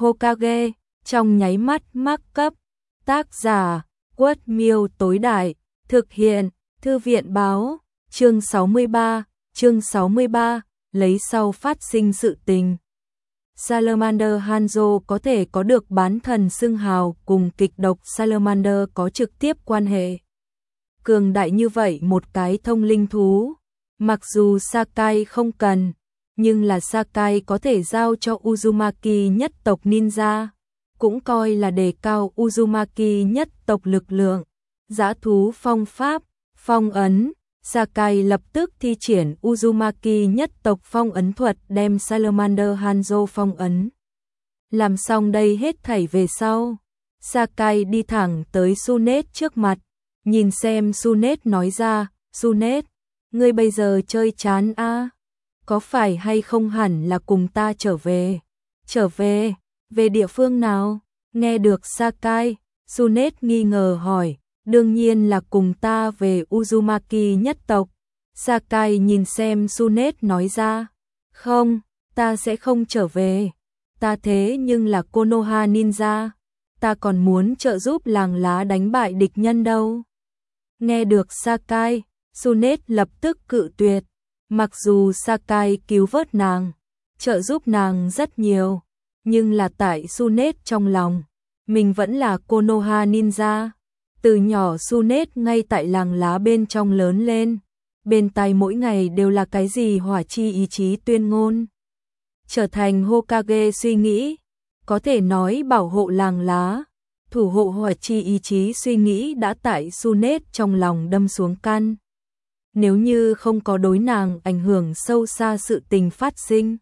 Hokage, trong nháy mắt mắc cấp. Tác giả, Quất Miêu tối đại, thực hiện, Thư viện báo, chương 63, lấy sau phát sinh sự tình. Salamander Hanzo có thể có được bán thần xưng hào cùng kịch độc Salamander có trực tiếp quan hệ. Cường đại như vậy một cái thông linh thú, mặc dù Sakai không cần, nhưng là Sakai có thể giao cho Uzumaki nhất tộc ninja, cũng coi là đề cao Uzumaki nhất tộc lực lượng. Dã thú phong pháp, phong ấn, Sakai lập tức thi triển Uzumaki nhất tộc phong ấn thuật đem Salamander Hanzo phong ấn. Làm xong đây hết thảy về sau, Sakai đi thẳng tới Tsunade trước mặt, nhìn xem Tsunade nói ra, Tsunade, ngươi bây giờ chơi chán a? Có phải hay không hẳn là cùng ta trở về? Trở về? Về địa phương nào? Nghe được Sakai, Tsunade nghi ngờ hỏi, đương nhiên là cùng ta về Uzumaki nhất tộc. Sakai nhìn xem Tsunade nói ra, không, ta sẽ không trở về. Ta thế nhưng là Konoha ninja, ta còn muốn trợ giúp làng lá đánh bại địch nhân đâu. Nghe được Sakai, Tsunade lập tức cự tuyệt. Mặc dù Sakai cứu vớt nàng, trợ giúp nàng rất nhiều, nhưng là tại Tsunade trong lòng, mình vẫn là Konoha ninja. Từ nhỏ Tsunade ngay tại làng lá bên trong lớn lên, bên tai mỗi ngày đều là cái gì hỏa chi ý chí tuyên ngôn. Trở thành Hokage suy nghĩ, có thể nói bảo hộ làng lá, thủ hộ hỏa chi ý chí suy nghĩ đã tại Tsunade trong lòng đâm xuống căn. Nếu như không có đối nàng ảnh hưởng sâu xa sự tình phát sinh,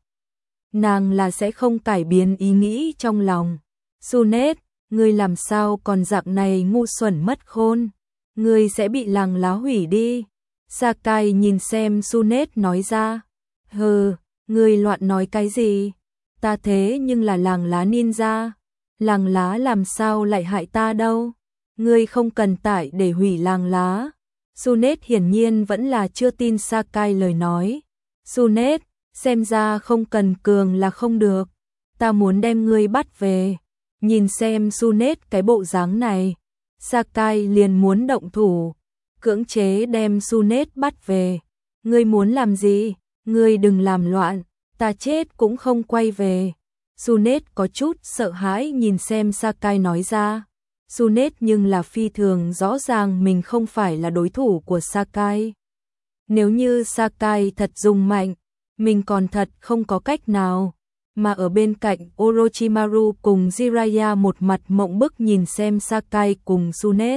nàng là sẽ không cải biến ý nghĩ trong lòng. Tsunade, ngươi làm sao còn dạng này ngu xuẩn mất khôn, ngươi sẽ bị làng lá hủy đi. Sakai nhìn xem Tsunade nói ra, hừ, ngươi loạn nói cái gì, ta thế nhưng là làng lá ninja, làng lá làm sao lại hại ta đâu, ngươi không cần tại để hủy làng lá. Tsunade hiển nhiên vẫn là chưa tin Sakai lời nói. Tsunade, xem ra không cần cường là không được, ta muốn đem ngươi bắt về. Nhìn xem Tsunade cái bộ dáng này, Sakai liền muốn động thủ, cưỡng chế đem Tsunade bắt về. Ngươi muốn làm gì? Ngươi đừng làm loạn, ta chết cũng không quay về. Tsunade có chút sợ hãi nhìn xem Sakai nói ra. Tsunade nhưng là phi thường rõ ràng mình không phải là đối thủ của Sakai. Nếu như Sakai thật dùng mạnh, mình còn thật không có cách nào. Mà ở bên cạnh Orochimaru cùng Jiraiya một mặt mộng bức nhìn xem Sakai cùng Tsunade.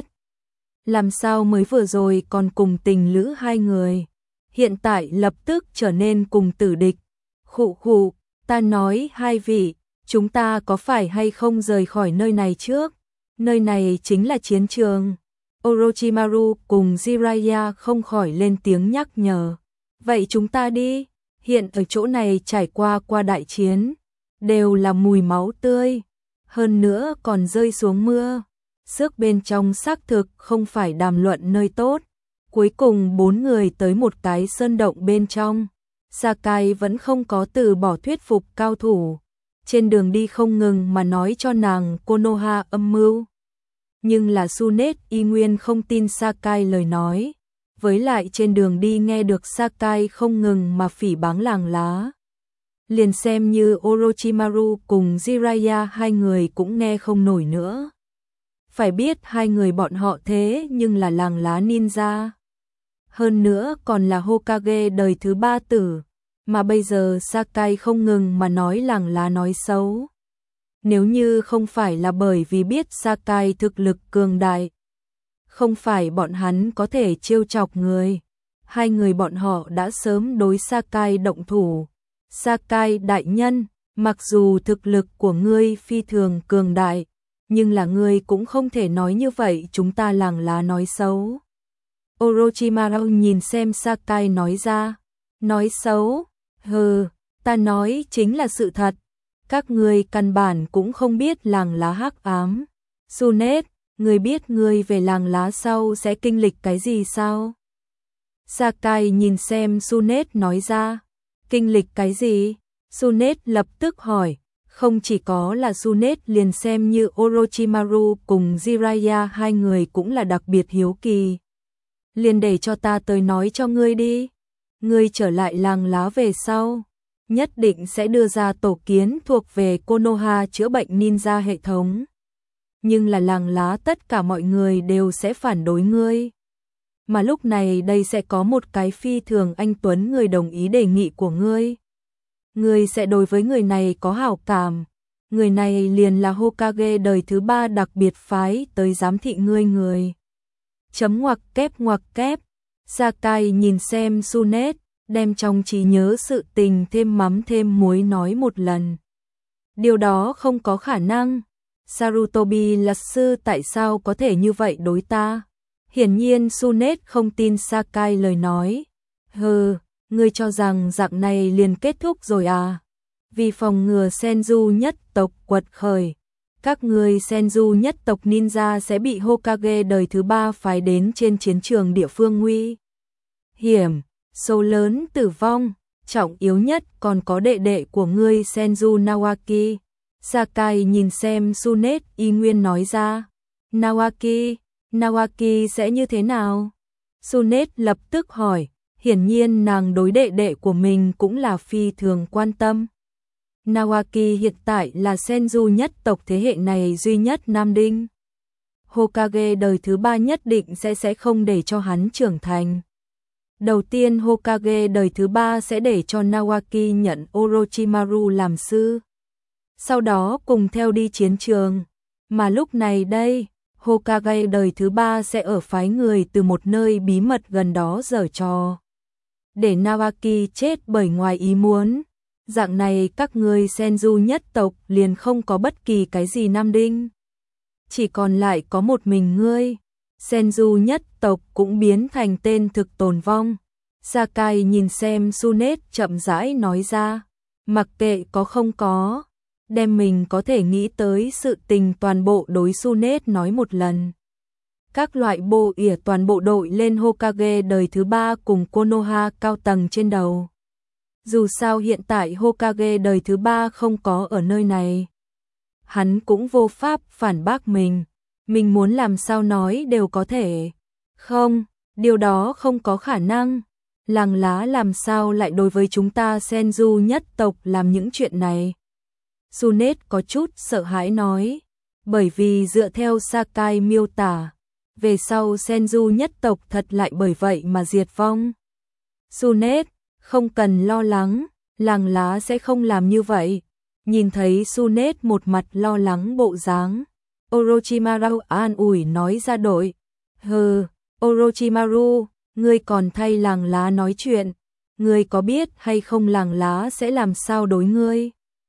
Làm sao mới vừa rồi còn cùng tình lữ hai người, hiện tại lập tức trở nên cùng tử địch. Khụ khụ, ta nói hai vị, chúng ta có phải hay không rời khỏi nơi này trước? Nơi này chính là chiến trường. Orochimaru cùng Jiraiya không khỏi lên tiếng nhắc nhở. Vậy chúng ta đi, hiện ở chỗ này trải qua đại chiến, đều là mùi máu tươi, hơn nữa còn rơi xuống mưa. Sức bên trong xác thực không phải đàm luận nơi tốt. Cuối cùng 4 người tới một cái sơn động bên trong. Sakai vẫn không có từ bỏ thuyết phục cao thủ. Trên đường đi không ngừng mà nói cho nàng Konoha âm mưu. Nhưng là Tsunade y nguyên không tin Sakai lời nói. Với lại trên đường đi nghe được Sakai không ngừng mà phỉ báng làng lá. Liền xem như Orochimaru cùng Jiraiya hai người cũng nghe không nổi nữa. Phải biết hai người bọn họ thế nhưng là làng lá ninja. Hơn nữa còn là Hokage đời thứ 3 tử. Mà bây giờ Sakai không ngừng mà nói làng lá nói xấu. Nếu như không phải là bởi vì biết Sakai thực lực cường đại, không phải bọn hắn có thể trêu chọc người, hai người bọn họ đã sớm đối Sakai động thủ. Sakai đại nhân, mặc dù thực lực của ngươi phi thường cường đại, nhưng là ngươi cũng không thể nói như vậy chúng ta làng lá nói xấu. Orochimaru nhìn xem Sakai nói ra, nói xấu, hừ, ta nói chính là sự thật. Các ngươi căn bản cũng không biết làng lá hắc ám. Tsunade, ngươi biết ngươi về làng lá sau sẽ kinh lịch cái gì sao? Sakai nhìn xem Tsunade nói ra, kinh lịch cái gì? Tsunade lập tức hỏi, Không chỉ có là Tsunade, liền xem như Orochimaru cùng Jiraiya hai người cũng là đặc biệt hiếu kỳ. Liền để cho ta tới nói cho ngươi đi. Ngươi trở lại làng lá về sau, nhất định sẽ đưa ra tổ kiến thuộc về Konoha chữa bệnh ninja hệ thống. Nhưng là làng lá tất cả mọi người đều sẽ phản đối ngươi. Mà lúc này đây sẽ có một cái phi thường anh tuấn người đồng ý đề nghị của ngươi. Ngươi sẽ đối với người này có hảo cảm. Người này liền là Hokage đời thứ 3 đặc biệt phái tới giám thị ngươi người. Chấm ngoặc kép. Sakai nhìn xem Tsunade, đem trong trí nhớ sự tình thêm mắm thêm muối nói một lần. Điều đó không có khả năng. Sarutobi là sư, tại sao có thể như vậy đối ta? Hiển nhiên Tsunade không tin Sakai lời nói. Hừ, ngươi cho rằng dạng này liền kết thúc rồi à? Vì phòng ngừa Senju nhất tộc quật khởi, các ngươi Senju nhất tộc ninja sẽ bị Hokage đời thứ 3 phái đến trên chiến trường địa phương nguy hiểm, số lớn tử vong, trọng yếu nhất còn có đệ đệ của ngươi Senju Nawaki. Sakai nhìn xem Tsunade, y nguyên nói ra. Nawaki sẽ như thế nào? Tsunade lập tức hỏi, hiển nhiên nàng đối đệ đệ của mình cũng là phi thường quan tâm. Nawaki hiện tại là Senju nhất tộc thế hệ này duy nhất nam đinh. Hokage đời thứ 3 nhất định sẽ không để cho hắn trưởng thành. Đầu tiên Hokage đời thứ 3 sẽ để cho Nawaki nhận Orochimaru làm sư. Sau đó cùng theo đi chiến trường. Mà lúc này đây, Hokage đời thứ 3 sẽ ở phái người từ một nơi bí mật gần đó giở trò. Để Nawaki chết bởi ngoài ý muốn. Dạng này các ngươi Senju nhất tộc liền không có bất kỳ cái gì nam đinh. Chỉ còn lại có một mình ngươi. Senju nhất tộc cũng biến thành tên thực tồn vong. Sakai nhìn xem Tsunade chậm rãi nói ra. Mặc kệ có không có, đem mình có thể nghĩ tới sự tình toàn bộ đối Tsunade nói một lần. Các loại bộ ỉa toàn bộ đội lên Hokage đời thứ 3 cùng Konoha cao tầng trên đầu. Dù sao hiện tại Hokage đời thứ 3 không có ở nơi này. Hắn cũng vô pháp phản bác mình. Mình muốn làm sao nói đều có thể. Không, điều đó không có khả năng. Làng lá làm sao lại đối với chúng ta Senju nhất tộc làm những chuyện này? Tsunade có chút sợ hãi nói. Bởi vì dựa theo Sakai miêu tả, về sau Senju nhất tộc thật lại bởi vậy mà diệt vong. Tsunade, không cần lo lắng, làng lá sẽ không làm như vậy. Nhìn thấy Tsunade một mặt lo lắng bộ dáng, Orochimaru an ủi nói ra đội. Hừ, Orochimaru, ngươi còn thay làng lá nói chuyện. Ngươi có biết hay không làng lá sẽ làm sao đối ngươi?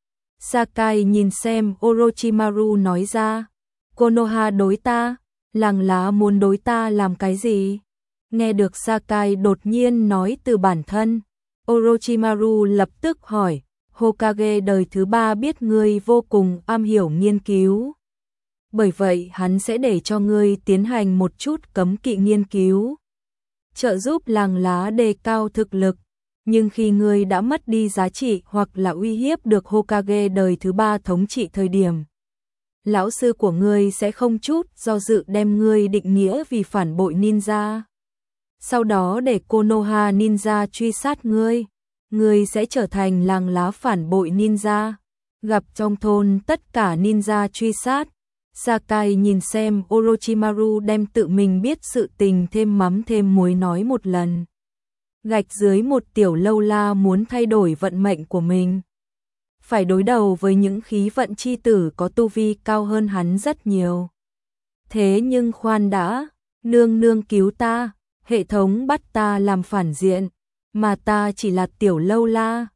Sakai nhìn xem Orochimaru nói ra. Konoha đối ta, làng lá muốn đối ta làm cái gì? Nghe được Sakai đột nhiên nói từ bản thân, Orochimaru lập tức hỏi, Hokage đời thứ 3 biết ngươi vô cùng am hiểu nghiên cứu. Bởi vậy hắn sẽ để cho ngươi tiến hành một chút cấm kỵ nghiên cứu, trợ giúp làng lá đề cao thực lực. Nhưng khi ngươi đã mất đi giá trị hoặc là uy hiếp được Hokage đời thứ 3 thống trị thời điểm, lão sư của ngươi sẽ không chút do dự đem ngươi định nghĩa vì phản bội ninja. Sau đó để Konoha ninja truy sát ngươi. Ngươi sẽ trở thành làng lá phản bội ninja. Gặp trong thôn tất cả ninja truy sát. Sakai nhìn xem Orochimaru đem tự mình biết sự tình thêm mắm thêm muối nói một lần. Gạch dưới một tiểu lâu la muốn thay đổi vận mệnh của mình. Phải đối đầu với những khí vận chi tử có tu vi cao hơn hắn rất nhiều. Thế nhưng khoan đã, nương nương cứu ta, hệ thống bắt ta làm phản diện, mà ta chỉ là tiểu lâu la.